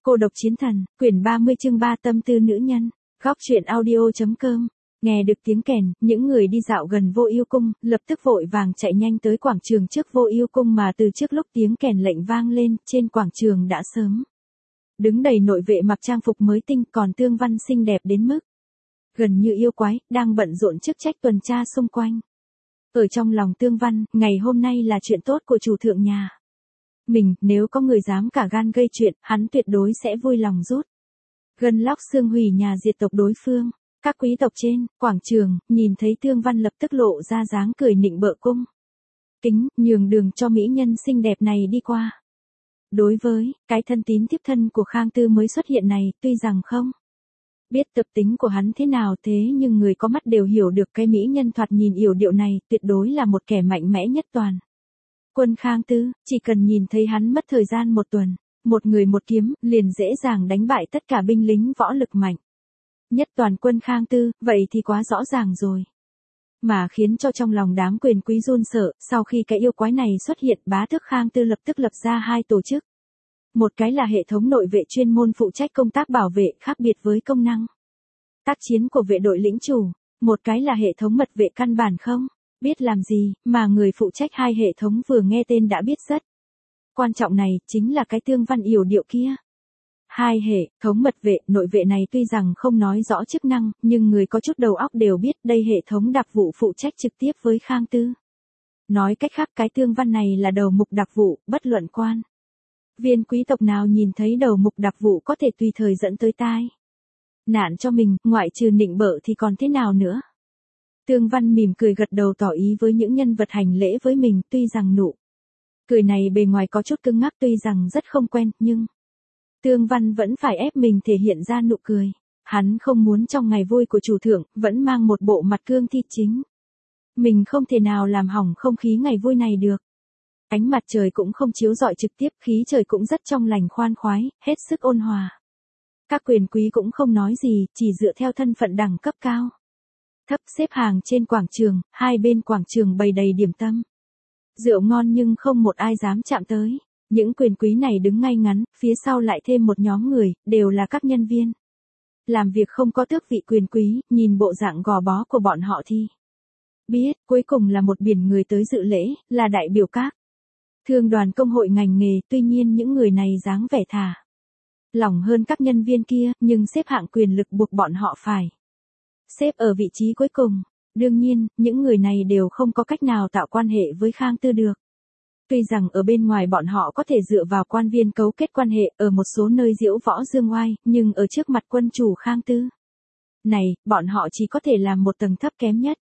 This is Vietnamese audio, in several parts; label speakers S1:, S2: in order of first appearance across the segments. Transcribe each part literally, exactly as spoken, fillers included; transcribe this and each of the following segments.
S1: Cô độc chiến thần, quyển ba mươi chương ba tâm tư nữ nhân, góc truyện audio.com. Nghe được tiếng kèn, những người đi dạo gần Vô Ưu Cung, lập tức vội vàng chạy nhanh tới quảng trường trước Vô Ưu Cung mà từ trước lúc tiếng kèn lệnh vang lên, trên quảng trường đã sớm đứng đầy nội vệ mặc trang phục mới tinh, còn Tương Văn xinh đẹp đến mức gần như yêu quái, đang bận rộn chức trách tuần tra xung quanh. Ở trong lòng Tương Văn, ngày hôm nay là chuyện tốt của chủ thượng nhà mình, nếu có người dám cả gan gây chuyện, hắn tuyệt đối sẽ vui lòng rút gân lóc xương hủy nhà diệt tộc đối phương. Các quý tộc trên quảng trường nhìn thấy Tương Văn lập tức lộ ra dáng cười nịnh bợ cung kính, nhường đường cho mỹ nhân xinh đẹp này đi qua. Đối với cái thân tín tiếp thân của Khang Tư mới xuất hiện này, tuy rằng không biết tập tính của hắn thế nào, thế nhưng người có mắt đều hiểu được cái mỹ nhân thoạt nhìn yểu điệu này tuyệt đối là một kẻ mạnh mẽ nhất toàn quân Khang Tư. Chỉ cần nhìn thấy hắn mất thời gian một tuần, một người một kiếm, liền dễ dàng đánh bại tất cả binh lính võ lực mạnh nhất toàn quân Khang Tư, vậy thì quá rõ ràng rồi. Mà khiến cho trong lòng đám quyền quý run sợ, sau khi cái yêu quái này xuất hiện, bá tước Khang Tư lập tức lập ra hai tổ chức. Một cái là hệ thống nội vệ chuyên môn phụ trách công tác bảo vệ, khác biệt với công năng tác chiến của vệ đội lĩnh chủ, một cái là hệ thống mật vệ căn bản không biết làm gì, mà người phụ trách hai hệ thống vừa nghe tên đã biết rất quan trọng này, chính là cái Tương Văn yểu điệu kia. Hai hệ thống mật vệ, nội vệ này tuy rằng không nói rõ chức năng, nhưng người có chút đầu óc đều biết đây hệ thống đặc vụ phụ trách trực tiếp với Khang Tư. Nói cách khác, cái Tương Văn này là đầu mục đặc vụ, bất luận quan viên quý tộc nào nhìn thấy đầu mục đặc vụ có thể tùy thời dẫn tới tai nạn cho mình, ngoại trừ nịnh bợ thì còn thế nào nữa. Tương Văn mỉm cười gật đầu tỏ ý với những nhân vật hành lễ với mình, tuy rằng nụ cười này bề ngoài có chút cứng ngắc, tuy rằng rất không quen, nhưng Tương Văn vẫn phải ép mình thể hiện ra nụ cười. Hắn không muốn trong ngày vui của chủ thượng, vẫn mang một bộ mặt cương thi chính. Mình không thể nào làm hỏng không khí ngày vui này được. Ánh mặt trời cũng không chiếu rọi trực tiếp, khí trời cũng rất trong lành khoan khoái, hết sức ôn hòa. Các quyền quý cũng không nói gì, chỉ dựa theo thân phận đẳng cấp cao thấp xếp hàng trên quảng trường, hai bên quảng trường bày đầy điểm tâm. Rượu ngon nhưng không một ai dám chạm tới. Những quyền quý này đứng ngay ngắn, phía sau lại thêm một nhóm người, đều là các nhân viên làm việc không có tước vị quyền quý, nhìn bộ dạng gò bó của bọn họ thì biết, cuối cùng là một biển người tới dự lễ, là đại biểu các thương đoàn công hội ngành nghề, tuy nhiên những người này dáng vẻ thà lỏng hơn các nhân viên kia, nhưng xếp hạng quyền lực buộc bọn họ phải xếp ở vị trí cuối cùng. Đương nhiên, những người này đều không có cách nào tạo quan hệ với Khang Tư được. Tuy rằng ở bên ngoài bọn họ có thể dựa vào quan viên cấu kết quan hệ ở một số nơi diễu võ dương oai, nhưng ở trước mặt quân chủ Khang Tư này, bọn họ chỉ có thể làm một tầng thấp kém nhất.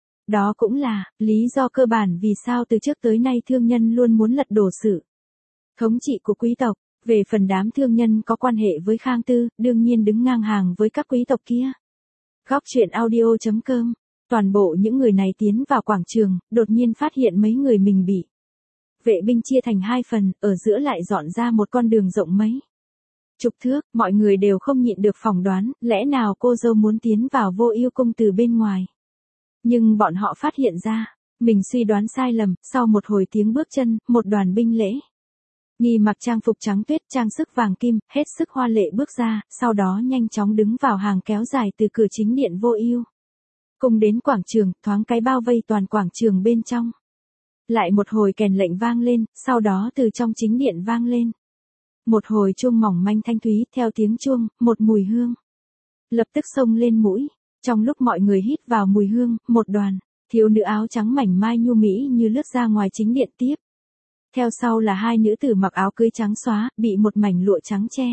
S1: Đó cũng là lý do cơ bản vì sao từ trước tới nay thương nhân luôn muốn lật đổ sự thống trị của quý tộc. Về phần đám thương nhân có quan hệ với Khang Tư, đương nhiên đứng ngang hàng với các quý tộc kia. Góc truyện audio.com. Toàn bộ những người này tiến vào quảng trường, đột nhiên phát hiện mấy người mình bị vệ binh chia thành hai phần, ở giữa lại dọn ra một con đường rộng mấy chục thước, mọi người đều không nhịn được phỏng đoán, lẽ nào cô dâu muốn tiến vào Vô Ưu Cung từ bên ngoài. Nhưng bọn họ phát hiện ra, mình suy đoán sai lầm, sau một hồi tiếng bước chân, một đoàn binh lễ nghi mặc trang phục trắng tuyết, trang sức vàng kim, hết sức hoa lệ bước ra, sau đó nhanh chóng đứng vào hàng kéo dài từ cửa chính điện Vô Ưu Cung đến quảng trường, thoáng cái bao vây toàn quảng trường bên trong. Lại một hồi kèn lệnh vang lên, sau đó từ trong chính điện vang lên một hồi chuông mỏng manh thanh thúy, theo tiếng chuông, một mùi hương lập tức xông lên mũi. Trong lúc mọi người hít vào mùi hương, một đoàn thiếu nữ áo trắng mảnh mai nhu mỹ như lướt ra ngoài chính điện tiếp. Theo sau là hai nữ tử mặc áo cưới trắng xóa, bị một mảnh lụa trắng che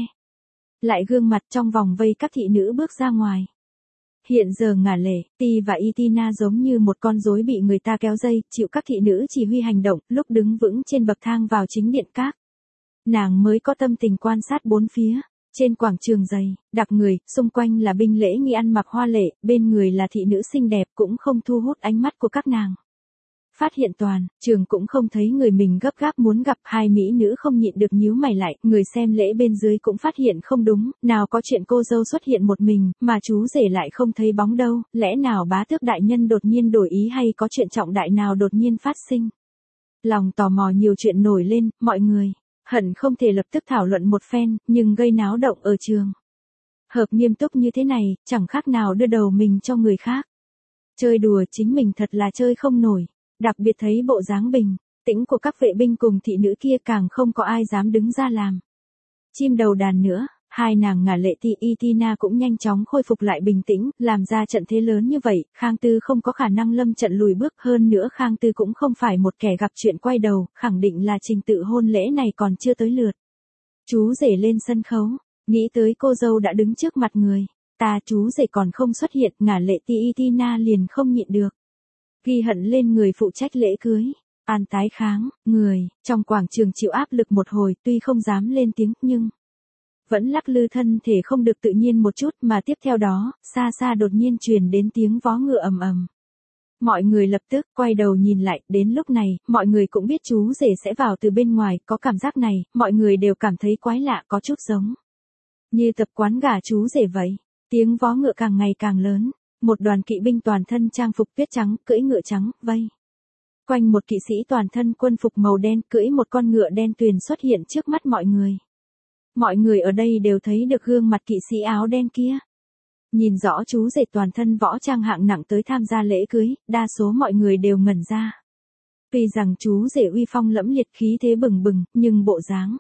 S1: lại gương mặt, trong vòng vây các thị nữ bước ra ngoài. Hiện giờ Ngả Lệ, Ti và Itina giống như một con rối bị người ta kéo dây, chịu các thị nữ chỉ huy hành động, lúc đứng vững trên bậc thang vào chính điện các nàng mới có tâm tình quan sát bốn phía. Trên quảng trường dày đặc người, xung quanh là binh lễ nghi ăn mặc hoa lệ, bên người là thị nữ xinh đẹp, cũng không thu hút ánh mắt của các nàng. Phát hiện toàn trường cũng không thấy người mình gấp gáp muốn gặp, hai mỹ nữ không nhịn được nhíu mày lại, người xem lễ bên dưới cũng phát hiện không đúng, nào có chuyện cô dâu xuất hiện một mình, mà chú rể lại không thấy bóng đâu, lẽ nào bá tước đại nhân đột nhiên đổi ý hay có chuyện trọng đại nào đột nhiên phát sinh. Lòng tò mò nhiều chuyện nổi lên, mọi người hận không thể lập tức thảo luận một phen, nhưng gây náo động ở trường. Hợp nghiêm túc như thế này, chẳng khác nào đưa đầu mình cho người khác. Chơi đùa chính mình thật là chơi không nổi, đặc biệt thấy bộ dáng bình tĩnh của các vệ binh cùng thị nữ kia càng không có ai dám đứng ra làm chim đầu đàn nữa. Hai nàng Ngả Lệ Ti Itina cũng nhanh chóng khôi phục lại bình tĩnh, làm ra trận thế lớn như vậy, Khang Tư không có khả năng lâm trận lùi bước, hơn nữa Khang Tư cũng không phải một kẻ gặp chuyện quay đầu, khẳng định là trình tự hôn lễ này còn chưa tới lượt. Chú rể lên sân khấu, nghĩ tới cô dâu đã đứng trước mặt người, ta chú rể còn không xuất hiện, Ngả Lệ Ti Itina liền không nhịn được. Ghi hận lên người phụ trách lễ cưới. An tái kháng, người, trong quảng trường chịu áp lực một hồi, tuy không dám lên tiếng, nhưng vẫn lắc lư thân thể không được tự nhiên một chút, mà tiếp theo đó, xa xa đột nhiên truyền đến tiếng vó ngựa ầm ầm. Mọi người lập tức quay đầu nhìn lại, đến lúc này, mọi người cũng biết chú rể sẽ vào từ bên ngoài, có cảm giác này, mọi người đều cảm thấy quái lạ, có chút giống như tập quán gả chú rể vậy. Tiếng vó ngựa càng ngày càng lớn, một đoàn kỵ binh toàn thân trang phục tuyết trắng, cưỡi ngựa trắng, vây quanh một kỵ sĩ toàn thân quân phục màu đen, cưỡi một con ngựa đen tuyền xuất hiện trước mắt mọi người. Mọi người ở đây đều thấy được gương mặt kỵ sĩ áo đen kia. Nhìn rõ chú rể toàn thân võ trang hạng nặng tới tham gia lễ cưới, đa số mọi người đều ngẩn ra. Tuy rằng chú rể uy phong lẫm liệt, khí thế bừng bừng, nhưng bộ dáng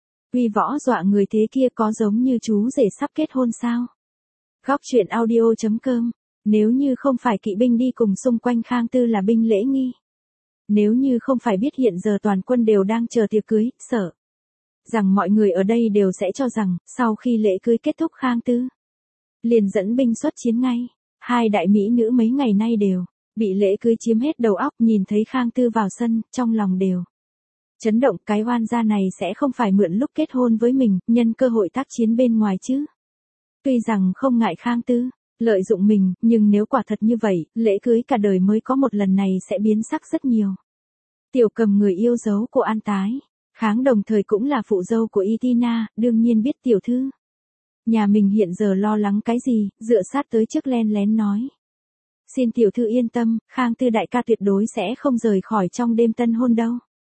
S1: uy võ dọa người thế kia có giống như chú rể sắp kết hôn sao? Góc truyện audio chấm com. Nếu như không phải kỵ binh đi cùng xung quanh Khang Tư là binh lễ nghi. Nếu như không phải biết hiện giờ toàn quân đều đang chờ tiệc cưới, sợ rằng mọi người ở đây đều sẽ cho rằng, sau khi lễ cưới kết thúc Khang Tư liền dẫn binh xuất chiến ngay. Hai đại mỹ nữ mấy ngày nay đều bị lễ cưới chiếm hết đầu óc, nhìn thấy Khang Tư vào sân, trong lòng đều chấn động, cái oan gia này sẽ không phải mượn lúc kết hôn với mình, nhân cơ hội tác chiến bên ngoài chứ. Tuy rằng không ngại Khang Tư lợi dụng mình, nhưng nếu quả thật như vậy, lễ cưới cả đời mới có một lần này sẽ biến sắc rất nhiều. Tiểu Cầm, người yêu dấu của An Tái Kháng, đồng thời cũng là phụ dâu của Itina, đương nhiên biết tiểu thư nhà mình hiện giờ lo lắng cái gì, dựa sát tới trước len lén nói. Xin tiểu thư yên tâm, Khang Tư đại ca tuyệt đối sẽ không rời khỏi trong đêm tân hôn đâu.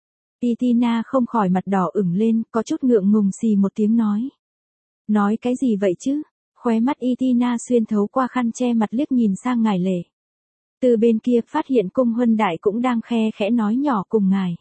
S1: Itina không khỏi mặt đỏ ửng lên, có chút ngượng ngùng xì một tiếng nói. Nói cái gì vậy chứ? Khóe mắt Itina xuyên thấu qua khăn che mặt liếc nhìn sang ngài Lệ. Từ bên kia phát hiện cung huân đại cũng đang khe khẽ nói nhỏ cùng ngài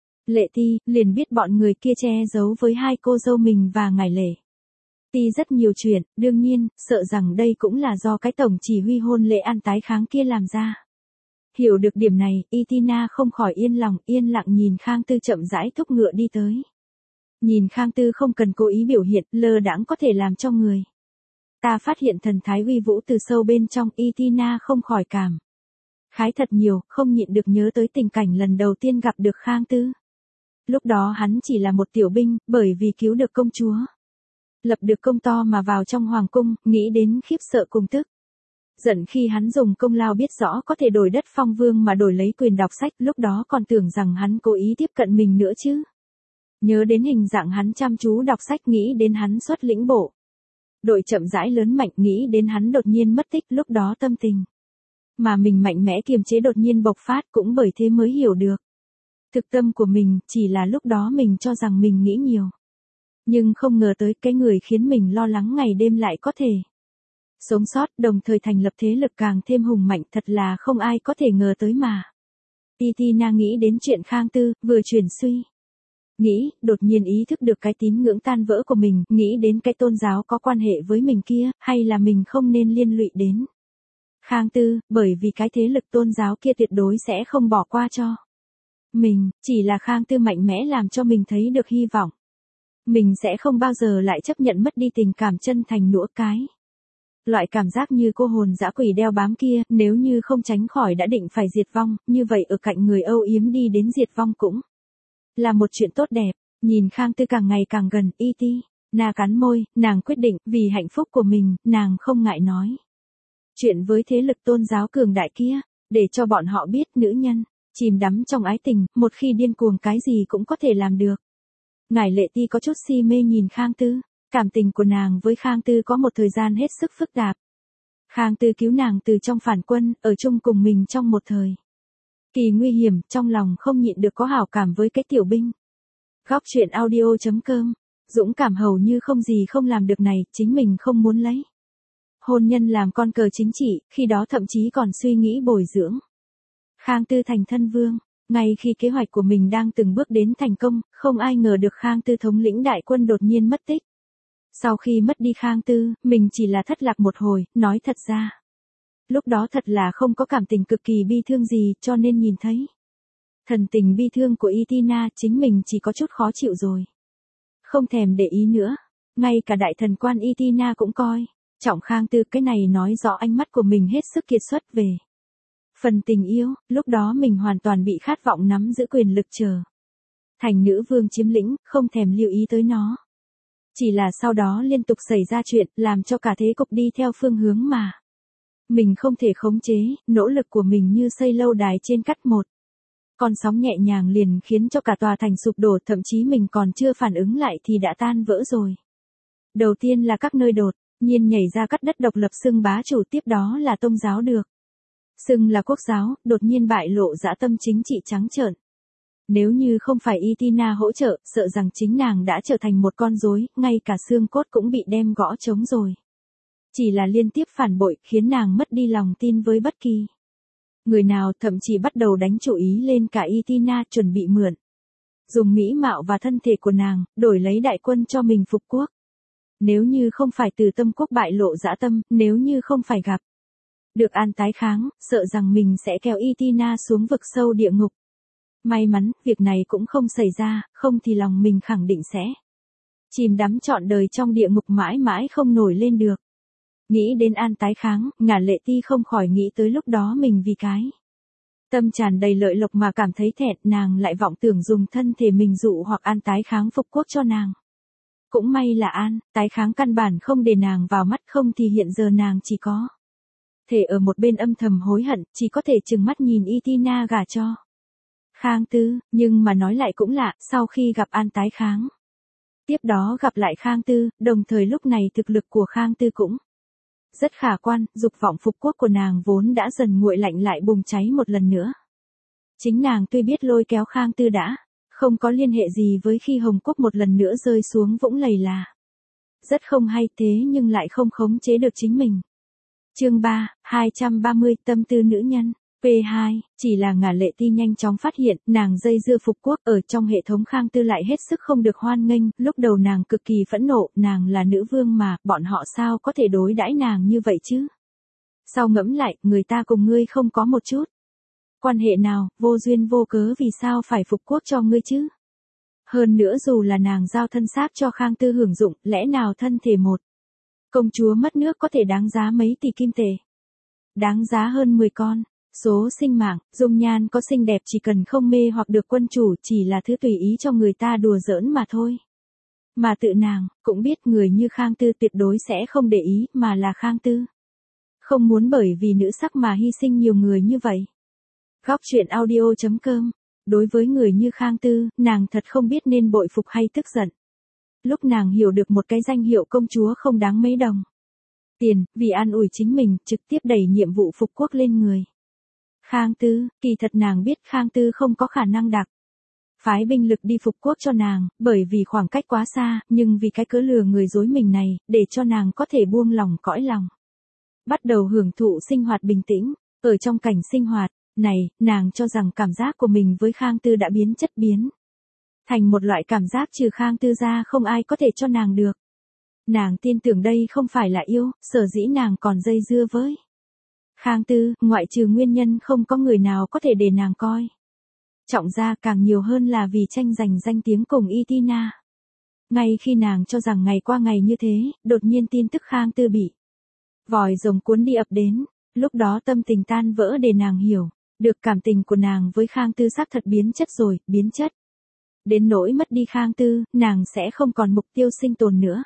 S1: Lệ Ti, liền biết bọn người kia che giấu với hai cô dâu mình và ngài Lệ Ti rất nhiều chuyện, đương nhiên, sợ rằng đây cũng là do cái tổng chỉ huy hôn lễ An Tái Kháng kia làm ra. Hiểu được điểm này, Itina không khỏi yên lòng, yên lặng nhìn Khang Tư chậm rãi thúc ngựa đi tới. Nhìn Khang Tư không cần cố ý biểu hiện, lơ đãng có thể làm cho người ta phát hiện thần thái uy vũ từ sâu bên trong, Itina không khỏi cảm khái thật nhiều, không nhịn được nhớ tới tình cảnh lần đầu tiên gặp được Khang Tư. Lúc đó hắn chỉ là một tiểu binh, bởi vì cứu được công chúa, lập được công to mà vào trong hoàng cung, nghĩ đến khiếp sợ cùng tức giận khi hắn dùng công lao biết rõ có thể đổi đất phong vương mà đổi lấy quyền đọc sách, lúc đó còn tưởng rằng hắn cố ý tiếp cận mình nữa chứ. Nhớ đến hình dạng hắn chăm chú đọc sách, nghĩ đến hắn xuất lĩnh bộ đội chậm rãi lớn mạnh, nghĩ đến hắn đột nhiên mất tích, lúc đó tâm tình mà mình mạnh mẽ kiềm chế đột nhiên bộc phát, cũng bởi thế mới hiểu được thực tâm của mình, chỉ là lúc đó mình cho rằng mình nghĩ nhiều. Nhưng không ngờ tới cái người khiến mình lo lắng ngày đêm lại có thể sống sót, đồng thời thành lập thế lực càng thêm hùng mạnh, thật là không ai có thể ngờ tới mà. Itina nghĩ đến chuyện Khang Tư, vừa chuyển suy nghĩ, đột nhiên ý thức được cái tín ngưỡng tan vỡ của mình, nghĩ đến cái tôn giáo có quan hệ với mình kia, hay là mình không nên liên lụy đến Khang Tư, bởi vì cái thế lực tôn giáo kia tuyệt đối sẽ không bỏ qua cho mình, chỉ là Khang Tư mạnh mẽ làm cho mình thấy được hy vọng. Mình sẽ không bao giờ lại chấp nhận mất đi tình cảm chân thành nữa, cái loại cảm giác như cô hồn dã quỷ đeo bám kia, nếu như không tránh khỏi đã định phải diệt vong, như vậy ở cạnh người âu yếm đi đến diệt vong cũng là một chuyện tốt đẹp. Nhìn Khang Tư càng ngày càng gần, Itina cắn môi, nàng quyết định, vì hạnh phúc của mình, nàng không ngại nói chuyện với thế lực tôn giáo cường đại kia, để cho bọn họ biết nữ nhân chìm đắm trong ái tình, một khi điên cuồng cái gì cũng có thể làm được. Ngải Lệ Ti có chút si mê nhìn Khang Tư, cảm tình của nàng với Khang Tư có một thời gian hết sức phức tạp. Khang Tư cứu nàng từ trong phản quân, ở chung cùng mình trong một thời kỳ nguy hiểm, trong lòng không nhịn được có hảo cảm với cái tiểu binh Góc truyện audio chấm com. Dũng cảm hầu như không gì không làm được này, chính mình không muốn lấy hôn nhân làm con cờ chính trị, khi đó thậm chí còn suy nghĩ bồi dưỡng Khang Tư thành thân vương. Ngay khi kế hoạch của mình đang từng bước đến thành công, không ai ngờ được Khang Tư thống lĩnh đại quân đột nhiên mất tích. Sau khi mất đi Khang Tư, mình chỉ là thất lạc một hồi, nói thật ra. Lúc đó thật là không có cảm tình cực kỳ bi thương gì, cho nên nhìn thấy thần tình bi thương của Itina, chính mình chỉ có chút khó chịu rồi. Không thèm để ý nữa. Ngay cả đại thần quan Itina cũng coi trọng Khang Tư, cái này nói rõ ánh mắt của mình hết sức kiệt xuất về phần tình yêu. Lúc đó mình hoàn toàn bị khát vọng nắm giữ quyền lực trở thành nữ vương chiếm lĩnh, không thèm lưu ý tới nó. Chỉ là sau đó liên tục xảy ra chuyện, làm cho cả thế cục đi theo phương hướng mà mình không thể khống chế. Nỗ lực của mình như xây lâu đài trên cắt một con sóng nhẹ nhàng liền khiến cho cả tòa thành sụp đổ, thậm chí mình còn chưa phản ứng lại thì đã tan vỡ rồi. Đầu tiên là các nơi đột nhiên nhảy ra cắt đất độc lập xưng bá chủ, tiếp đó là tôn giáo được xưng là quốc giáo, đột nhiên bại lộ dã tâm chính trị trắng trợn. Nếu như không phải Itina hỗ trợ, sợ rằng chính nàng đã trở thành một con rối, ngay cả xương cốt cũng bị đem gõ trống rồi. Chỉ là liên tiếp phản bội, khiến nàng mất đi lòng tin với bất kỳ người nào, thậm chí bắt đầu đánh chủ ý lên cả Itina, chuẩn bị mượn dùng mỹ mạo và thân thể của nàng, đổi lấy đại quân cho mình phục quốc. Nếu như không phải từ tâm quốc bại lộ dã tâm, nếu như không phải gặp được An tái kháng, sợ rằng mình sẽ kéo Itina xuống vực sâu địa ngục. May mắn, việc này cũng không xảy ra, không thì lòng mình khẳng định sẽ chìm đắm trọn đời trong địa ngục mãi mãi không nổi lên được. Nghĩ đến An tái kháng, Ngả Lệ Ti không khỏi nghĩ tới lúc đó mình vì cái tâm tràn đầy lợi lộc mà cảm thấy thẹn, nàng lại vọng tưởng dùng thân thể mình dụ hoặc An tái kháng phục quốc cho nàng. Cũng may là An tái kháng căn bản không để nàng vào mắt, không thì hiện giờ nàng chỉ có thể ở một bên âm thầm hối hận, chỉ có thể trừng mắt nhìn Itina gả cho Khang Tư. Nhưng mà nói lại cũng lạ, sau khi gặp An tái kháng, tiếp đó gặp lại Khang Tư, đồng thời lúc này thực lực của Khang Tư cũng rất khả quan, dục vọng phục quốc của nàng vốn đã dần nguội lạnh lại bùng cháy một lần nữa. Chính nàng tuy biết lôi kéo Khang Tư đã không có liên hệ gì với khi Hồng Quốc một lần nữa rơi xuống vũng lầy là rất không hay, thế nhưng lại không khống chế được chính mình. Chương ba, hai trăm ba mươi, tâm tư nữ nhân. P hai, chỉ là Ngả Lệ Ti nhanh chóng phát hiện, nàng dây dưa phục quốc ở trong hệ thống Khang Tư lại hết sức không được hoan nghênh, lúc đầu nàng cực kỳ phẫn nộ, nàng là nữ vương mà, bọn họ sao có thể đối đãi nàng như vậy chứ? Sau ngẫm lại, người ta cùng ngươi không có một chút quan hệ nào, vô duyên vô cớ vì sao phải phục quốc cho ngươi chứ? Hơn nữa dù là nàng giao thân xác cho Khang Tư hưởng dụng, lẽ nào thân thể một công chúa mất nước có thể đáng giá mấy tỷ kim tệ? Đáng giá hơn mười con số sinh mạng. Dung nhan có xinh đẹp chỉ cần không mê hoặc được quân chủ, chỉ là thứ tùy ý cho người ta đùa giỡn mà thôi. Mà tự nàng cũng biết người như Khang Tư tuyệt đối sẽ không để ý, mà là Khang Tư không muốn bởi vì nữ sắc mà hy sinh nhiều người như vậy. Góc truyện audio chấm com. Đối với người như Khang Tư, nàng thật không biết nên bội phục hay tức giận. Lúc nàng hiểu được một cái danh hiệu công chúa không đáng mấy đồng tiền, vì an ủi chính mình, trực tiếp đẩy nhiệm vụ phục quốc lên người Khang Tư, kỳ thật nàng biết Khang Tư không có khả năng đặc phái binh lực đi phục quốc cho nàng, bởi vì khoảng cách quá xa, nhưng vì cái cớ lừa người dối mình này, để cho nàng có thể buông lòng cõi lòng. Bắt đầu hưởng thụ sinh hoạt bình tĩnh. Ở trong cảnh sinh hoạt này, nàng cho rằng cảm giác của mình với Khang Tư đã biến chất biến thành một loại cảm giác trừ Khang Tư ra không ai có thể cho nàng được. Nàng tin tưởng đây không phải là yêu, sở dĩ nàng còn dây dưa với Khang Tư, ngoại trừ nguyên nhân không có người nào có thể để nàng coi trọng ra, càng nhiều hơn là vì tranh giành danh tiếng cùng Itina. Ngay khi nàng cho rằng ngày qua ngày như thế, đột nhiên tin tức Khang Tư bị vòi rồng cuốn đi ập đến, lúc đó tâm tình tan vỡ để nàng hiểu được cảm tình của nàng với Khang Tư xác thật biến chất rồi, biến chất đến nỗi mất đi Khang Tư, nàng sẽ không còn mục tiêu sinh tồn nữa.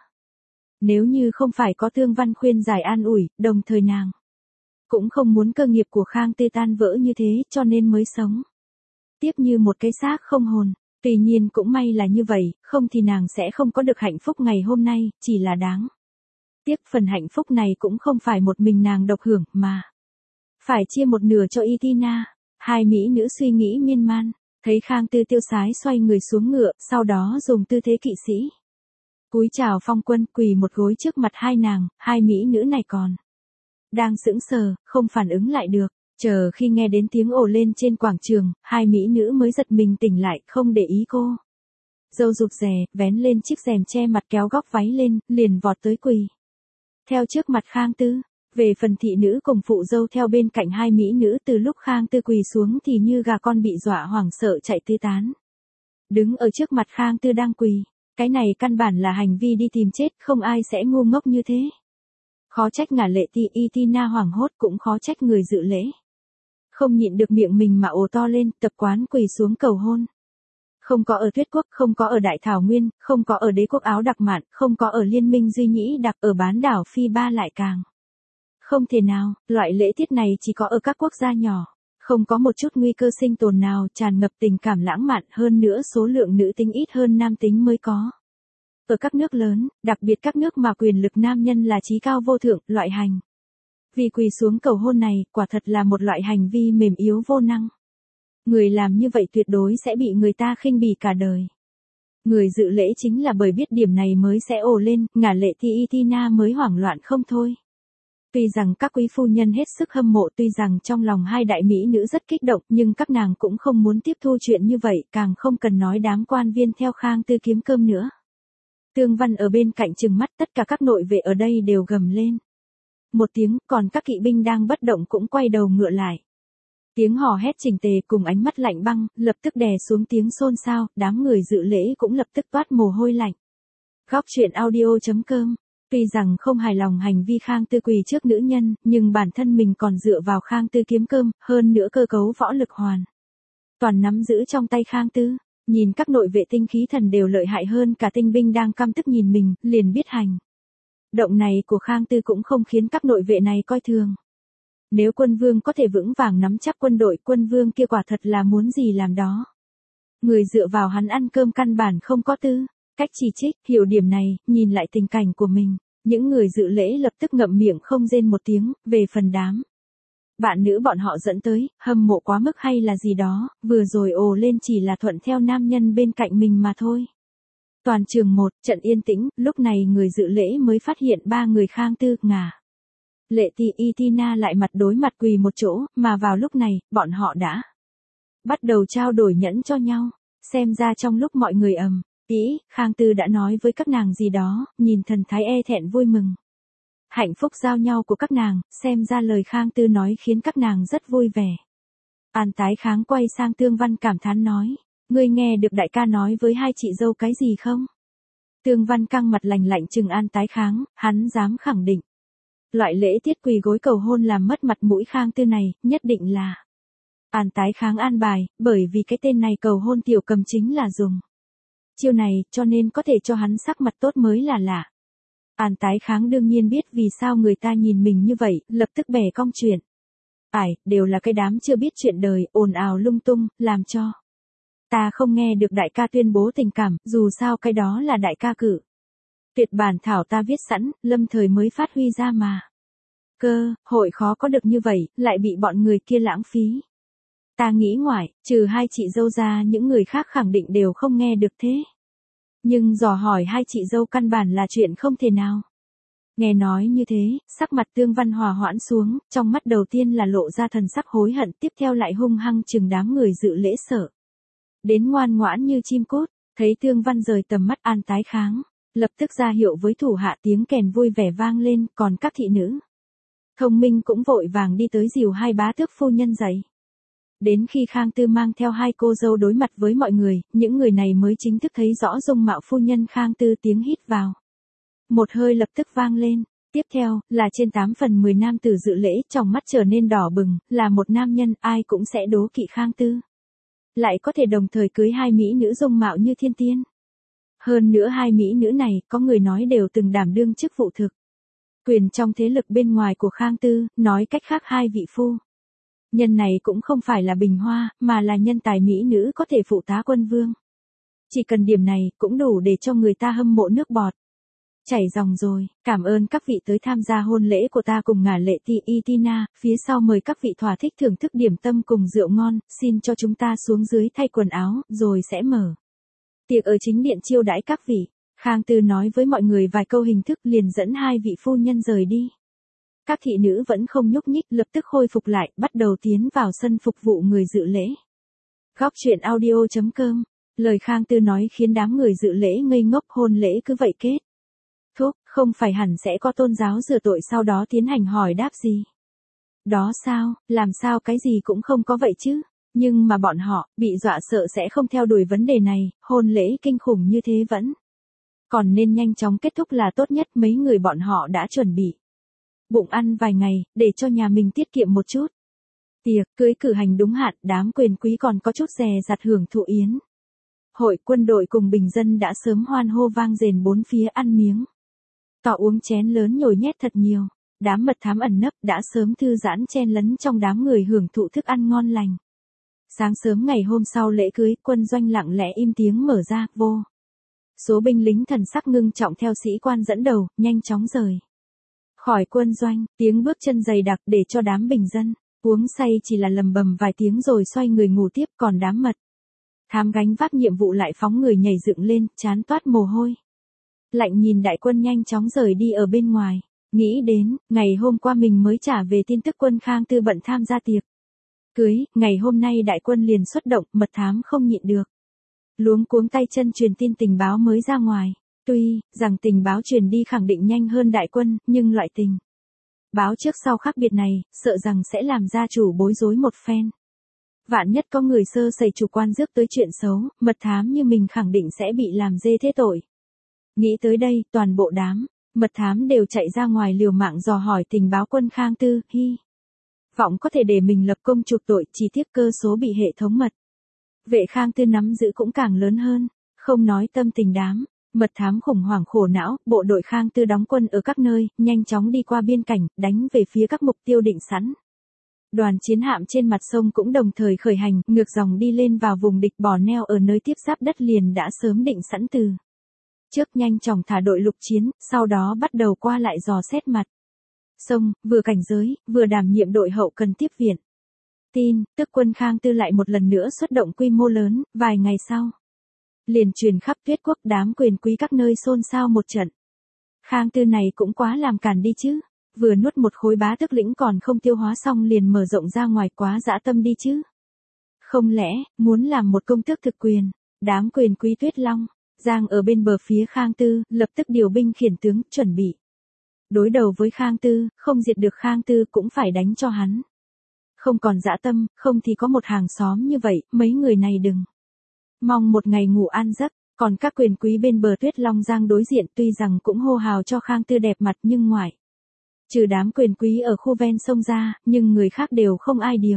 S1: Nếu như không phải có Tương Văn khuyên giải an ủi, đồng thời nàng cũng không muốn cơ nghiệp của Khang Tư tan vỡ như thế, cho nên mới sống tiếp như một cái xác không hồn. Tuy nhiên cũng may là như vậy, không thì nàng sẽ không có được hạnh phúc ngày hôm nay, chỉ là đáng tiếc phần hạnh phúc này cũng không phải một mình nàng độc hưởng, mà phải chia một nửa cho Itina. Hai mỹ nữ suy nghĩ miên man, Thấy Khang Tư tiêu sái xoay người xuống ngựa, sau đó dùng tư thế kỵ sĩ. Cúi chào phong quân, quỳ một gối trước mặt hai nàng, hai mỹ nữ này còn đang sững sờ, không phản ứng lại được. Chờ khi nghe đến tiếng ồ lên trên quảng trường, hai mỹ nữ mới giật mình tỉnh lại, không để ý cô. Dâu rụt rè, vén lên chiếc rèm che mặt kéo góc váy lên, liền vọt tới quỳ theo trước mặt Khang Tư. Về phần thị nữ cùng phụ dâu theo bên cạnh hai mỹ nữ, từ lúc Khang Tư quỳ xuống thì như gà con bị dọa hoảng sợ chạy tứ tán. Đứng ở trước mặt Khang Tư đang quỳ, cái này căn bản là hành vi đi tìm chết, không ai sẽ ngu ngốc như thế. Khó trách ngả lệ ti y tina hoảng hốt, cũng khó trách người dự lễ không nhịn được miệng mình mà ồ to lên, tập quán quỳ xuống cầu hôn. Không có ở Tuyết Quốc, không có ở Đại Thảo Nguyên, không có ở Đế quốc Áo Đặc Mạn, không có ở Liên minh Duy Nhĩ Đặc, ở bán đảo Phi Ba lại càng không thể nào. Loại lễ tiết này chỉ có ở các quốc gia nhỏ, không có một chút nguy cơ sinh tồn nào, tràn ngập tình cảm lãng mạn, hơn nữa số lượng nữ tính ít hơn nam tính mới có. Ở các nước lớn, đặc biệt các nước mà quyền lực nam nhân là chí cao vô thượng, loại hành vì quỳ xuống cầu hôn này, quả thật là một loại hành vi mềm yếu vô năng. Người làm như vậy tuyệt đối sẽ bị người ta khinh bỉ cả đời. Người dự lễ chính là bởi biết điểm này mới sẽ ồ lên, ngả lệ ti y tina mới hoảng loạn không thôi. Tuy rằng các quý phu nhân hết sức hâm mộ, tuy rằng trong lòng hai đại mỹ nữ rất kích động, nhưng các nàng cũng không muốn tiếp thu chuyện như vậy, càng không cần nói đám quan viên theo Khang Tư kiếm cơm nữa. Tương Văn ở bên cạnh trừng mắt, tất cả các nội vệ ở đây đều gầm lên một tiếng, còn các kỵ binh đang bất động cũng quay đầu ngựa lại. Tiếng hò hét chỉnh tề cùng ánh mắt lạnh băng, lập tức đè xuống tiếng xôn xao, đám người dự lễ cũng lập tức toát mồ hôi lạnh. Góc truyện audio chấm com. Tuy rằng không hài lòng hành vi Khang Tư quỳ trước nữ nhân, nhưng bản thân mình còn dựa vào Khang Tư kiếm cơm, hơn nữa cơ cấu võ lực hoàn toàn nắm giữ trong tay Khang Tư. Nhìn các nội vệ tinh khí thần đều lợi hại hơn cả tinh binh đang căm tức nhìn mình, liền biết hành động này của Khang Tư cũng không khiến các nội vệ này coi thường. Nếu quân vương có thể vững vàng nắm chắc quân đội, quân vương kia quả thật là muốn gì làm đó. Người dựa vào hắn ăn cơm căn bản không có tư cách chỉ trích. Hiểu điểm này, nhìn lại tình cảnh của mình, những người dự lễ lập tức ngậm miệng không rên một tiếng. Về phần đám bạn nữ bọn họ dẫn tới, hâm mộ quá mức hay là gì đó, vừa rồi ồ lên chỉ là thuận theo nam nhân bên cạnh mình mà thôi. Toàn trường một trận yên tĩnh, lúc này người dự lễ mới phát hiện ba người Khang Tư, ngả lệ ti y tina lại mặt đối mặt quỳ một chỗ, mà vào lúc này, bọn họ đã bắt đầu trao đổi nhẫn cho nhau. Xem ra trong lúc mọi người ầm ĩ, Khang Tư đã nói với các nàng gì đó, nhìn thần thái e thẹn vui mừng hạnh phúc giao nhau của các nàng, xem ra lời Khang Tư nói khiến các nàng rất vui vẻ. An Tái Kháng quay sang Tương Văn cảm thán nói, ngươi nghe được đại ca nói với hai chị dâu cái gì không? Tương Văn căng mặt lành lạnh chừng An Tái Kháng, hắn dám khẳng định. Loại lễ tiết quỳ gối cầu hôn làm mất mặt mũi Khang Tư này, nhất định là An Tái Kháng an bài, bởi vì cái tên này cầu hôn tiểu cầm chính là dùng chiêu này, cho nên có thể cho hắn sắc mặt tốt mới là lạ. An Tái Kháng đương nhiên biết vì sao người ta nhìn mình như vậy, lập tức bẻ cong chuyện. Ải, đều là cái đám chưa biết chuyện đời, ồn ào lung tung, làm cho ta không nghe được đại ca tuyên bố tình cảm, dù sao cái đó là đại ca cử tuyệt bản thảo ta viết sẵn, lâm thời mới phát huy ra mà. Cơ, hội khó có được như vậy, lại bị bọn người kia lãng phí. Ta nghĩ ngoại, trừ hai chị dâu ra những người khác khẳng định đều không nghe được thế. Nhưng dò hỏi hai chị dâu căn bản là chuyện không thể nào. Nghe nói như thế, sắc mặt Tương Văn hòa hoãn xuống, trong mắt đầu tiên là lộ ra thần sắc hối hận, tiếp theo lại hung hăng chừng đám người dự lễ sợ đến ngoan ngoãn như chim cút. Thấy Tương Văn rời tầm mắt An Tái Kháng, lập tức ra hiệu với thủ hạ, tiếng kèn vui vẻ vang lên, còn các thị nữ thông minh cũng vội vàng đi tới dìu hai bá tước phu nhân dậy. Đến khi Khang Tư mang theo hai cô dâu đối mặt với mọi người, những người này mới chính thức thấy rõ dung mạo phu nhân Khang Tư. Tiếng hít vào một hơi lập tức vang lên. Tiếp theo, là trên tám phần mười nam tử dự lễ, trong mắt trở nên đỏ bừng, là một nam nhân, ai cũng sẽ đố kỵ Khang Tư lại có thể đồng thời cưới hai mỹ nữ dung mạo như thiên tiên. Hơn nữa hai mỹ nữ này, có người nói đều từng đảm đương chức vụ thực quyền trong thế lực bên ngoài của Khang Tư, nói cách khác hai vị phu nhân này cũng không phải là bình hoa, mà là nhân tài mỹ nữ có thể phụ tá quân vương. Chỉ cần điểm này, cũng đủ để cho người ta hâm mộ nước bọt. Chảy dòng rồi, cảm ơn các vị tới tham gia hôn lễ của ta cùng ngả lệ ti y tina, phía sau mời các vị thỏa thích thưởng thức điểm tâm cùng rượu ngon, xin cho chúng ta xuống dưới thay quần áo, rồi sẽ mở tiệc ở chính điện chiêu đãi các vị. Khang Tư nói với mọi người vài câu hình thức liền dẫn hai vị phu nhân rời đi. Các thị nữ vẫn không nhúc nhích, lập tức khôi phục lại, bắt đầu tiến vào sân phục vụ người dự lễ. Góc truyện audio chấm com. Lời Khang Tư nói khiến đám người dự lễ ngây ngốc, hôn lễ cứ vậy kết thúc, không phải hẳn sẽ có tôn giáo rửa tội sau đó tiến hành hỏi đáp gì. Đó sao, làm sao cái gì cũng không có vậy chứ. Nhưng mà bọn họ, bị dọa sợ sẽ không theo đuổi vấn đề này, hôn lễ kinh khủng như thế vẫn còn nên nhanh chóng kết thúc là tốt nhất. Mấy người bọn họ đã chuẩn bị bụng ăn vài ngày, để cho nhà mình tiết kiệm một chút. Tiệc cưới cử hành đúng hạn, đám quyền quý còn có chút dè dặt hưởng thụ yến hội, quân đội cùng bình dân đã sớm hoan hô vang dền bốn phía ăn miếng tỏ, uống chén lớn nhồi nhét thật nhiều. Đám mật thám ẩn nấp đã sớm thư giãn chen lấn trong đám người hưởng thụ thức ăn ngon lành. Sáng sớm ngày hôm sau lễ cưới, quân doanh lặng lẽ im tiếng mở ra, vô số binh lính thần sắc ngưng trọng theo sĩ quan dẫn đầu, nhanh chóng rời khỏi quân doanh, tiếng bước chân dày đặc để cho đám bình dân uống say chỉ là lầm bầm vài tiếng rồi xoay người ngủ tiếp, còn đám mật thám gánh vác nhiệm vụ lại phóng người nhảy dựng lên, chán toát mồ hôi lạnh nhìn đại quân nhanh chóng rời đi ở bên ngoài. Nghĩ đến, ngày hôm qua mình mới trả về tin tức quân Khang Tư bận tham gia tiệc cưới, ngày hôm nay đại quân liền xuất động, mật thám không nhịn được luống cuống tay chân truyền tin tình báo mới ra ngoài. Tuy rằng tình báo truyền đi khẳng định nhanh hơn đại quân, nhưng loại tình báo trước sau khác biệt này, sợ rằng sẽ làm gia chủ bối rối một phen. Vạn nhất có người sơ sẩy chủ quan rước tới chuyện xấu, mật thám như mình khẳng định sẽ bị làm dê thế tội. Nghĩ tới đây, toàn bộ đám mật thám đều chạy ra ngoài liều mạng dò hỏi tình báo quân Khang Tư, hy vọng có thể để mình lập công chuộc tội, chỉ tiếc cơ số bị hệ thống mật vệ Khang Tư nắm giữ cũng càng lớn hơn. Không nói tâm tình đám mật thám khủng hoảng khổ não, bộ đội Khang Tư đóng quân ở các nơi, nhanh chóng đi qua biên cảnh, đánh về phía các mục tiêu định sẵn. Đoàn chiến hạm trên mặt sông cũng đồng thời khởi hành, ngược dòng đi lên vào vùng địch bò neo ở nơi tiếp giáp đất liền đã sớm định sẵn từ trước, nhanh chóng thả đội lục chiến, sau đó bắt đầu qua lại dò xét mặt sông, vừa cảnh giới, vừa đảm nhiệm đội hậu cần tiếp viện. Tin, tức quân Khang Tư lại một lần nữa xuất động quy mô lớn, vài ngày sau liền truyền khắp Tuyết quốc, đám quyền quý các nơi xôn xao một trận. Khang Tư này cũng quá làm càn đi chứ, vừa nuốt một khối bá tước lĩnh còn không tiêu hóa xong liền mở rộng ra ngoài, quá dã tâm đi chứ. Không lẽ, muốn làm một công tước thực quyền, đám quyền quý Tuyết Long, Giang ở bên bờ phía Khang Tư, lập tức điều binh khiển tướng, chuẩn bị đối đầu với Khang Tư, không diệt được Khang Tư cũng phải đánh cho hắn không còn dã tâm, không thì có một hàng xóm như vậy, mấy người này đừng mong một ngày ngủ an giấc. Còn các quyền quý bên bờ Tuyết Long Giang đối diện tuy rằng cũng hô hào cho Khang Tư đẹp mặt, nhưng ngoại trừ đám quyền quý ở khu ven sông ra, nhưng người khác đều không ai điều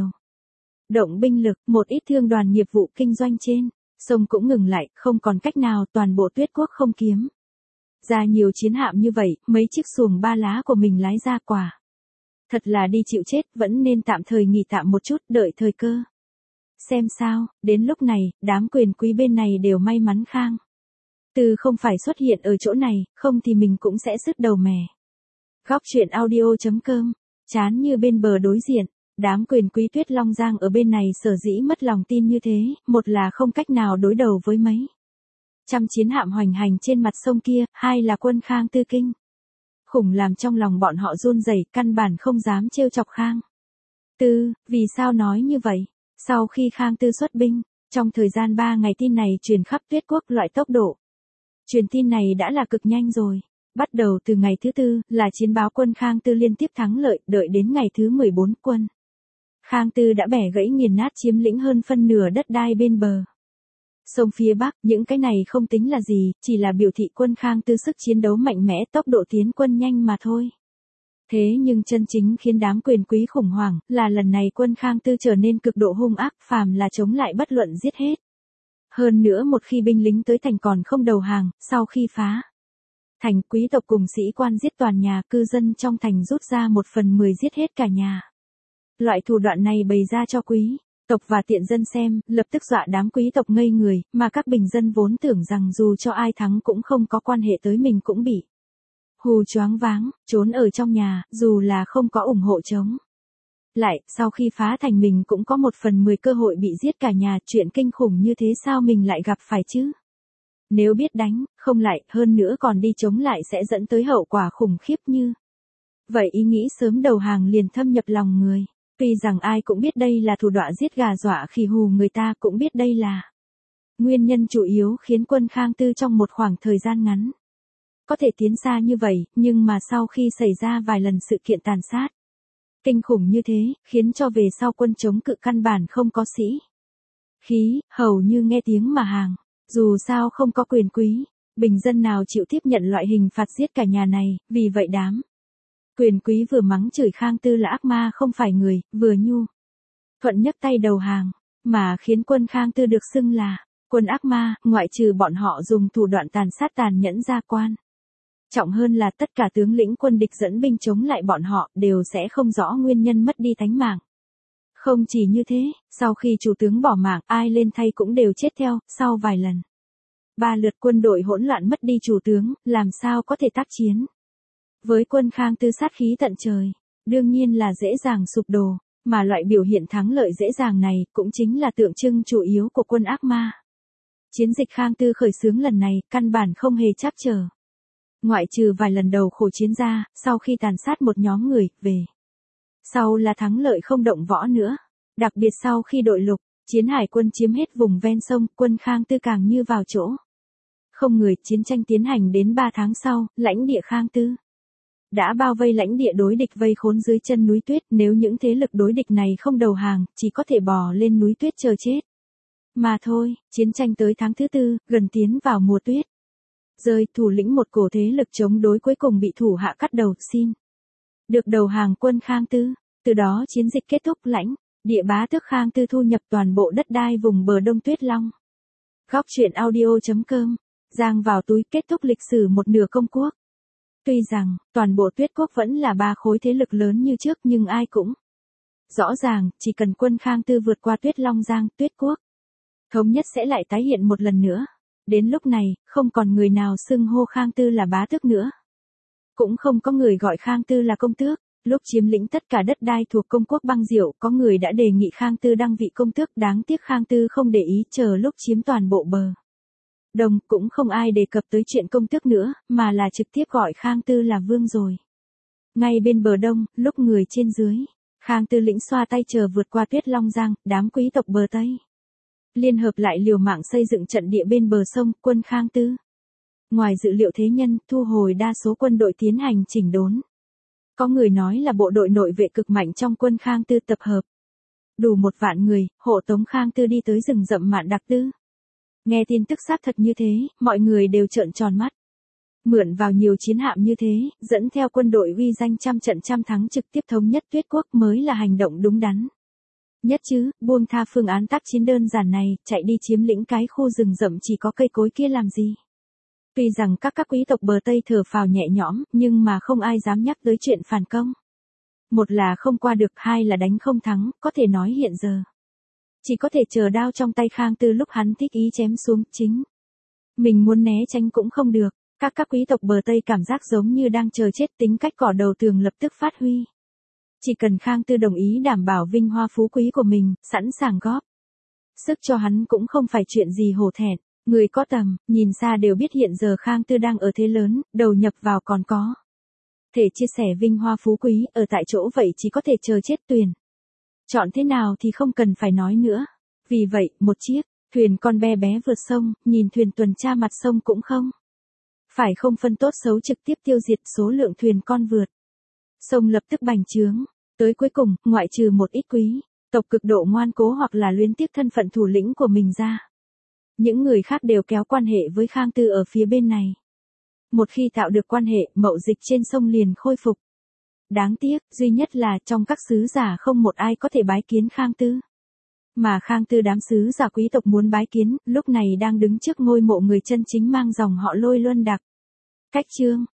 S1: động binh lực. Một ít thương đoàn nghiệp vụ kinh doanh trên sông cũng ngừng lại, không còn cách nào, toàn bộ Tuyết quốc không kiếm ra nhiều chiến hạm như vậy, mấy chiếc xuồng ba lá của mình lái ra quả thật là đi chịu chết, vẫn nên tạm thời nghỉ tạm một chút, đợi thời cơ xem sao. Đến lúc này, đám quyền quý bên này đều may mắn Khang Tư không phải xuất hiện ở chỗ này, không thì mình cũng sẽ sứt đầu mẻ. Góc truyện audio chấm com. Chán như bên bờ đối diện, đám quyền quý Tuyết Long Giang ở bên này sở dĩ mất lòng tin như thế, một là không cách nào đối đầu với mấy trăm chiến hạm hoành hành trên mặt sông kia, hai là quân Khang Tư kinh khủng làm trong lòng bọn họ run rẩy, căn bản không dám trêu chọc Khang Tư. Vì sao nói như vậy? Sau khi Khang Tư xuất binh, trong thời gian ba ngày tin này truyền khắp Tuyết quốc, loại tốc độ truyền tin này đã là cực nhanh rồi. Bắt đầu từ ngày thứ tư, là chiến báo quân Khang Tư liên tiếp thắng lợi, đợi đến ngày thứ mười bốn quân Khang Tư đã bẻ gãy nghiền nát chiếm lĩnh hơn phân nửa đất đai bên bờ sông phía Bắc. Những cái này không tính là gì, chỉ là biểu thị quân Khang Tư sức chiến đấu mạnh mẽ, tốc độ tiến quân nhanh mà thôi. Thế nhưng chân chính khiến đám quyền quý khủng hoảng, là lần này quân Khang Tư trở nên cực độ hung ác, phàm là chống lại bất luận giết hết. Hơn nữa một khi binh lính tới thành còn không đầu hàng, sau khi phá thành, quý tộc cùng sĩ quan giết toàn nhà, cư dân trong thành rút ra một phần mười giết hết cả nhà. Loại thủ đoạn này bày ra cho quý tộc và tiện dân xem, lập tức dọa đám quý tộc ngây người, mà các bình dân vốn tưởng rằng dù cho ai thắng cũng không có quan hệ tới mình cũng bị hù choáng váng, trốn ở trong nhà, dù là không có ủng hộ chống. Lại, sau khi phá thành mình cũng có một phần mười cơ hội bị giết cả nhà, chuyện kinh khủng như thế sao mình lại gặp phải chứ? Nếu biết đánh, không lại, hơn nữa còn đi chống lại sẽ dẫn tới hậu quả khủng khiếp như. Vậy ý nghĩ sớm đầu hàng liền thâm nhập lòng người. Tuy rằng ai cũng biết đây là thủ đoạn giết gà dọa khỉ hù người ta, cũng biết đây là nguyên nhân chủ yếu khiến quân Khang Tư trong một khoảng thời gian ngắn có thể tiến xa như vậy, nhưng mà sau khi xảy ra vài lần sự kiện tàn sát kinh khủng như thế, khiến cho về sau quân chống cự căn bản không có sĩ khí, hầu như nghe tiếng mà hàng. Dù sao không có quyền quý, bình dân nào chịu tiếp nhận loại hình phạt giết cả nhà này, vì vậy đám quyền quý vừa mắng chửi Khang Tư là ác ma không phải người, vừa nhu thuận nhấc tay đầu hàng, mà khiến quân Khang Tư được xưng là quân ác ma, ngoại trừ bọn họ dùng thủ đoạn tàn sát tàn nhẫn ra quan. Trọng hơn là tất cả tướng lĩnh quân địch dẫn binh chống lại bọn họ đều sẽ không rõ nguyên nhân mất đi tánh mạng. Không chỉ như thế, sau khi chủ tướng bỏ mạng, ai lên thay cũng đều chết theo, sau vài lần. Ba lượt quân đội hỗn loạn mất đi chủ tướng, làm sao có thể tác chiến. Với quân Khang Tư sát khí tận trời, đương nhiên là dễ dàng sụp đổ, mà loại biểu hiện thắng lợi dễ dàng này cũng chính là tượng trưng chủ yếu của quân ác ma. Chiến dịch Khang Tư khởi xướng lần này, căn bản không hề trắc trở. Ngoại trừ vài lần đầu khổ chiến ra, sau khi tàn sát một nhóm người, về. Sau là thắng lợi không động võ nữa. Đặc biệt sau khi đội lục, chiến hải quân chiếm hết vùng ven sông, quân Khang Tư càng như vào chỗ. Không người, chiến tranh tiến hành đến ba tháng sau, lãnh địa Khang Tư đã bao vây lãnh địa đối địch vây khốn dưới chân núi tuyết, nếu những thế lực đối địch này không đầu hàng, chỉ có thể bò lên núi tuyết chờ chết. Mà thôi, chiến tranh tới tháng thứ tư, gần tiến vào mùa tuyết. Rơi, thủ lĩnh một cổ thế lực chống đối cuối cùng bị thủ hạ cắt đầu, xin được đầu hàng quân Khang Tư. Từ đó chiến dịch kết thúc, lãnh địa bá tước Khang Tư thu nhập toàn bộ đất đai vùng bờ Đông Tuyết Long. Góc truyện audio chấm com, giang vào túi, kết thúc lịch sử một nửa công quốc. Tuy rằng, toàn bộ Tuyết Quốc vẫn là ba khối thế lực lớn như trước, nhưng ai cũng rõ ràng, chỉ cần quân Khang Tư vượt qua Tuyết Long Giang, Tuyết Quốc thống nhất sẽ lại tái hiện một lần nữa. Đến lúc này, không còn người nào xưng hô Khang Tư là bá tước nữa. Cũng không có người gọi Khang Tư là công tước. Lúc chiếm lĩnh tất cả đất đai thuộc công quốc Băng Diệu, có người đã đề nghị Khang Tư đăng vị công tước, đáng tiếc Khang Tư không để ý, chờ lúc chiếm toàn bộ bờ Đông, cũng không ai đề cập tới chuyện công tước nữa, mà là trực tiếp gọi Khang Tư là vương rồi. Ngay bên bờ Đông, lúc người trên dưới, Khang Tư lĩnh xoa tay chờ vượt qua Tuyết Long Giang, đám quý tộc bờ Tây liên hợp lại liều mạng xây dựng trận địa bên bờ sông, quân Khang Tư. Ngoài dự liệu thế nhân, thu hồi đa số quân đội tiến hành chỉnh đốn. Có người nói là bộ đội nội vệ cực mạnh trong quân Khang Tư tập hợp đủ một vạn người, hộ tống Khang Tư đi tới rừng rậm Mạn Đặc Tư. Nghe tin tức xác thật như thế, mọi người đều trợn tròn mắt. Mượn vào nhiều chiến hạm như thế, dẫn theo quân đội uy danh trăm trận trăm thắng trực tiếp thống nhất Tuyết Quốc mới là hành động đúng đắn nhất chứ, buông tha phương án tác chiến đơn giản này, chạy đi chiếm lĩnh cái khu rừng rậm chỉ có cây cối kia làm gì. Tuy rằng các các quý tộc bờ Tây thở phào nhẹ nhõm, nhưng mà không ai dám nhắc tới chuyện phản công. Một là không qua được, hai là đánh không thắng, có thể nói hiện giờ chỉ có thể chờ đao trong tay Khang Tư lúc hắn thích ý chém xuống, chính mình muốn né tránh cũng không được. Các các quý tộc bờ Tây cảm giác giống như đang chờ chết, tính cách cỏ đầu tường lập tức phát huy. Chỉ cần Khang Tư đồng ý đảm bảo vinh hoa phú quý của mình, sẵn sàng góp sức cho hắn cũng không phải chuyện gì hổ thẹn. Người có tầm, nhìn xa đều biết hiện giờ Khang Tư đang ở thế lớn, đầu nhập vào còn có thể chia sẻ vinh hoa phú quý, ở tại chỗ vậy chỉ có thể chờ chết tuyển. Chọn thế nào thì không cần phải nói nữa. Vì vậy, một chiếc thuyền con bé bé vượt sông, nhìn thuyền tuần tra mặt sông cũng không phải không phân tốt xấu, trực tiếp tiêu diệt số lượng thuyền con vượt sông lập tức bành trướng. Tới cuối cùng, ngoại trừ một ít quý tộc cực độ ngoan cố hoặc là luyến tiếc thân phận thủ lĩnh của mình ra, những người khác đều kéo quan hệ với Khang Tư ở phía bên này. Một khi tạo được quan hệ, mậu dịch trên sông liền khôi phục. Đáng tiếc, duy nhất là trong các sứ giả không một ai có thể bái kiến Khang Tư. Mà Khang Tư đám sứ giả quý tộc muốn bái kiến, lúc này đang đứng trước ngôi mộ người chân chính mang dòng họ Lôi Luân Đặc. Cách chương